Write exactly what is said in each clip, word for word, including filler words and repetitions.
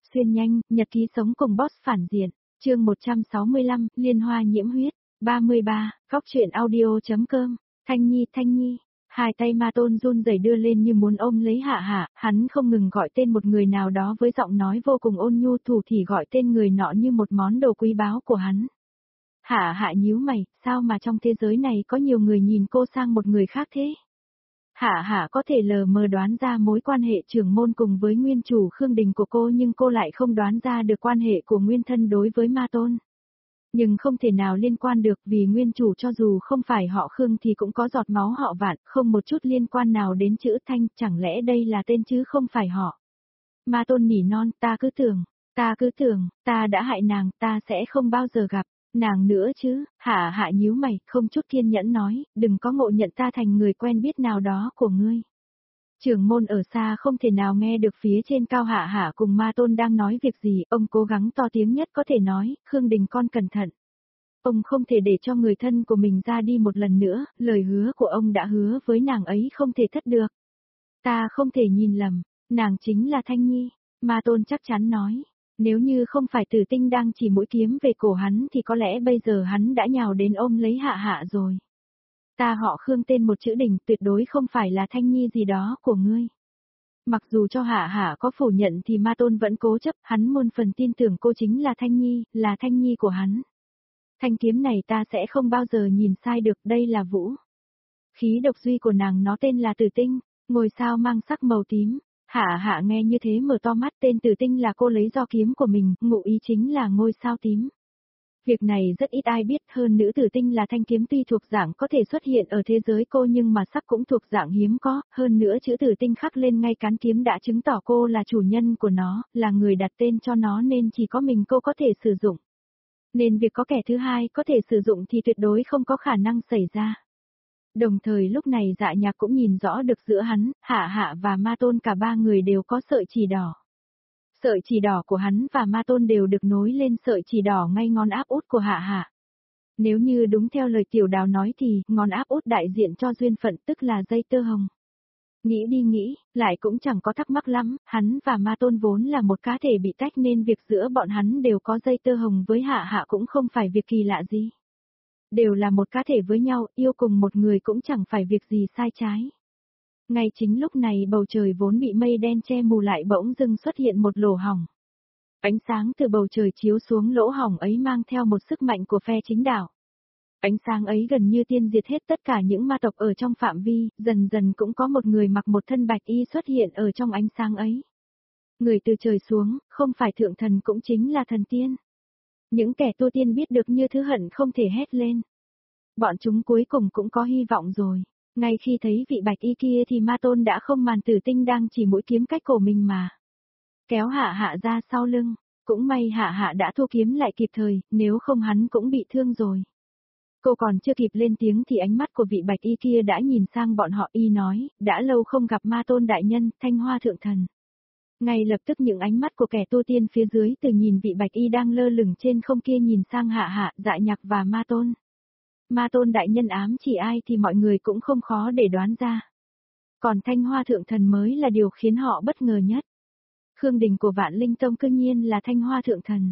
xuyên nhanh, nhật ký sống cùng boss phản diện. Chương một trăm sáu mươi lăm, Liên Hoa nhiễm huyết. ba mươi ba, Góc truyện audio.com. Thanh Nhi, Thanh Nhi. Hai tay Ma Tôn run rẩy đưa lên như muốn ôm lấy Hạ Hạ, hắn không ngừng gọi tên một người nào đó với giọng nói vô cùng ôn nhu, thủ thì gọi tên người nọ như một món đồ quý báu của hắn. Hạ Hạ nhíu mày, sao mà trong thế giới này có nhiều người nhìn cô sang một người khác thế? Hạ Hạ có thể lờ mờ đoán ra mối quan hệ trưởng môn cùng với nguyên chủ Khương Đình của cô, nhưng cô lại không đoán ra được quan hệ của nguyên thân đối với Ma Tôn. Nhưng không thể nào liên quan được, vì nguyên chủ cho dù không phải họ Khương thì cũng có giọt máu họ Vạn, không một chút liên quan nào đến chữ Thanh, chẳng lẽ đây là tên chứ không phải họ. Ma Tôn nỉ non, ta cứ tưởng, ta cứ tưởng, ta đã hại nàng, ta sẽ không bao giờ gặp nàng nữa chứ. Hạ Hạ nhíu mày, không chút kiên nhẫn nói, đừng có ngộ nhận ta thành người quen biết nào đó của ngươi. Trưởng môn ở xa không thể nào nghe được phía trên cao Hạ Hạ cùng Ma Tôn đang nói việc gì, ông cố gắng to tiếng nhất có thể nói, Khương Đình con cẩn thận. Ông không thể để cho người thân của mình ra đi một lần nữa, lời hứa của ông đã hứa với nàng ấy không thể thất được. Ta không thể nhìn lầm, nàng chính là Thanh Nhi, Ma Tôn chắc chắn nói. Nếu như không phải Tử Tinh đang chỉ mũi kiếm về cổ hắn thì có lẽ bây giờ hắn đã nhào đến ôm lấy Hạ Hạ rồi. Ta họ Khương tên một chữ Đình, tuyệt đối không phải là Thanh Nhi gì đó của ngươi. Mặc dù cho Hạ Hạ có phủ nhận thì Ma Tôn vẫn cố chấp, hắn muôn phần tin tưởng cô chính là Thanh Nhi, là Thanh Nhi của hắn. Thanh kiếm này ta sẽ không bao giờ nhìn sai được, đây là vũ khí độc duy của nàng, nó tên là Tử Tinh, ngôi sao mang sắc màu tím. Hạ Hạ nghe như thế mở to mắt, tên Tử Tinh là cô lấy do kiếm của mình, ngụ ý chính là ngôi sao tím. Việc này rất ít ai biết, hơn nữ Tử Tinh là thanh kiếm tuy thuộc dạng có thể xuất hiện ở thế giới cô nhưng mà sắc cũng thuộc dạng hiếm có, hơn nữa chữ Tử Tinh khắc lên ngay cán kiếm đã chứng tỏ cô là chủ nhân của nó, là người đặt tên cho nó nên chỉ có mình cô có thể sử dụng. Nên việc có kẻ thứ hai có thể sử dụng thì tuyệt đối không có khả năng xảy ra. Đồng thời lúc này Dạ Nhạc cũng nhìn rõ được giữa hắn, Hạ Hạ và Ma Tôn cả ba người đều có sợi chỉ đỏ. Sợi chỉ đỏ của hắn và Ma Tôn đều được nối lên sợi chỉ đỏ ngay ngón áp út của Hạ Hạ. Nếu như đúng theo lời Tiểu Đào nói thì ngón áp út đại diện cho duyên phận, tức là dây tơ hồng. Nghĩ đi nghĩ, lại cũng chẳng có thắc mắc lắm, hắn và Ma Tôn vốn là một cá thể bị tách nên việc giữa bọn hắn đều có dây tơ hồng với Hạ Hạ cũng không phải việc kỳ lạ gì. Đều là một cá thể với nhau, yêu cùng một người cũng chẳng phải việc gì sai trái. Ngay chính lúc này bầu trời vốn bị mây đen che mù lại bỗng dưng xuất hiện một lỗ hổng. Ánh sáng từ bầu trời chiếu xuống lỗ hổng ấy mang theo một sức mạnh của phe chính đạo. Ánh sáng ấy gần như tiên diệt hết tất cả những ma tộc ở trong phạm vi, dần dần cũng có một người mặc một thân bạch y xuất hiện ở trong ánh sáng ấy. Người từ trời xuống, không phải thượng thần cũng chính là thần tiên. Những kẻ tu tiên biết được như thứ hận không thể hét lên. Bọn chúng cuối cùng cũng có hy vọng rồi. Ngay khi thấy vị bạch y kia thì Ma Tôn đã không màn Tử Tinh đang chỉ mũi kiếm cách cổ mình mà kéo Hạ Hạ ra sau lưng. Cũng may Hạ Hạ đã thu kiếm lại kịp thời, nếu không hắn cũng bị thương rồi. Cô còn chưa kịp lên tiếng thì ánh mắt của vị bạch y kia đã nhìn sang bọn họ, y nói, đã lâu không gặp Ma Tôn đại nhân, Thanh Hoa thượng thần. Ngay lập tức những ánh mắt của kẻ tu tiên phía dưới từ nhìn vị bạch y đang lơ lửng trên không kia nhìn sang Hạ Hạ, Dạ Nhạc và Ma Tôn. Ma Tôn đại nhân ám chỉ ai thì mọi người cũng không khó để đoán ra. Còn Thanh Hoa thượng thần mới là điều khiến họ bất ngờ nhất. Khương Đình của Vạn Linh Tông cư nhiên là Thanh Hoa thượng thần.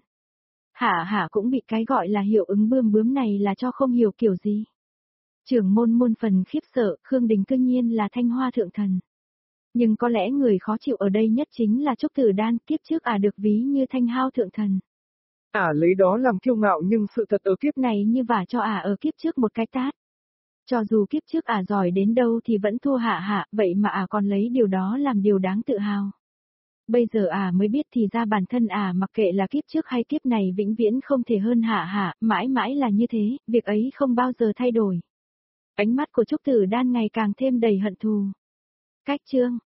Hạ Hạ cũng bị cái gọi là hiệu ứng bươm bướm này là cho không hiểu kiểu gì. Trưởng môn muôn phần khiếp sợ, Khương Đình cư nhiên là Thanh Hoa thượng thần. Nhưng có lẽ người khó chịu ở đây nhất chính là Trúc Tử Đan, kiếp trước ả à được ví như Thanh Hao thượng thần. Ả à lấy đó làm kiêu ngạo nhưng sự thật ở kiếp này như vả cho ả à ở kiếp trước một cái tát. Cho dù kiếp trước ả à giỏi đến đâu thì vẫn thua Hạ Hạ, vậy mà ả à còn lấy điều đó làm điều đáng tự hào. Bây giờ ả à mới biết thì ra bản thân ả à mặc kệ là kiếp trước hay kiếp này vĩnh viễn không thể hơn Hạ Hạ, mãi mãi là như thế, việc ấy không bao giờ thay đổi. Ánh mắt của Trúc Tử Đan ngày càng thêm đầy hận thù. Cách chương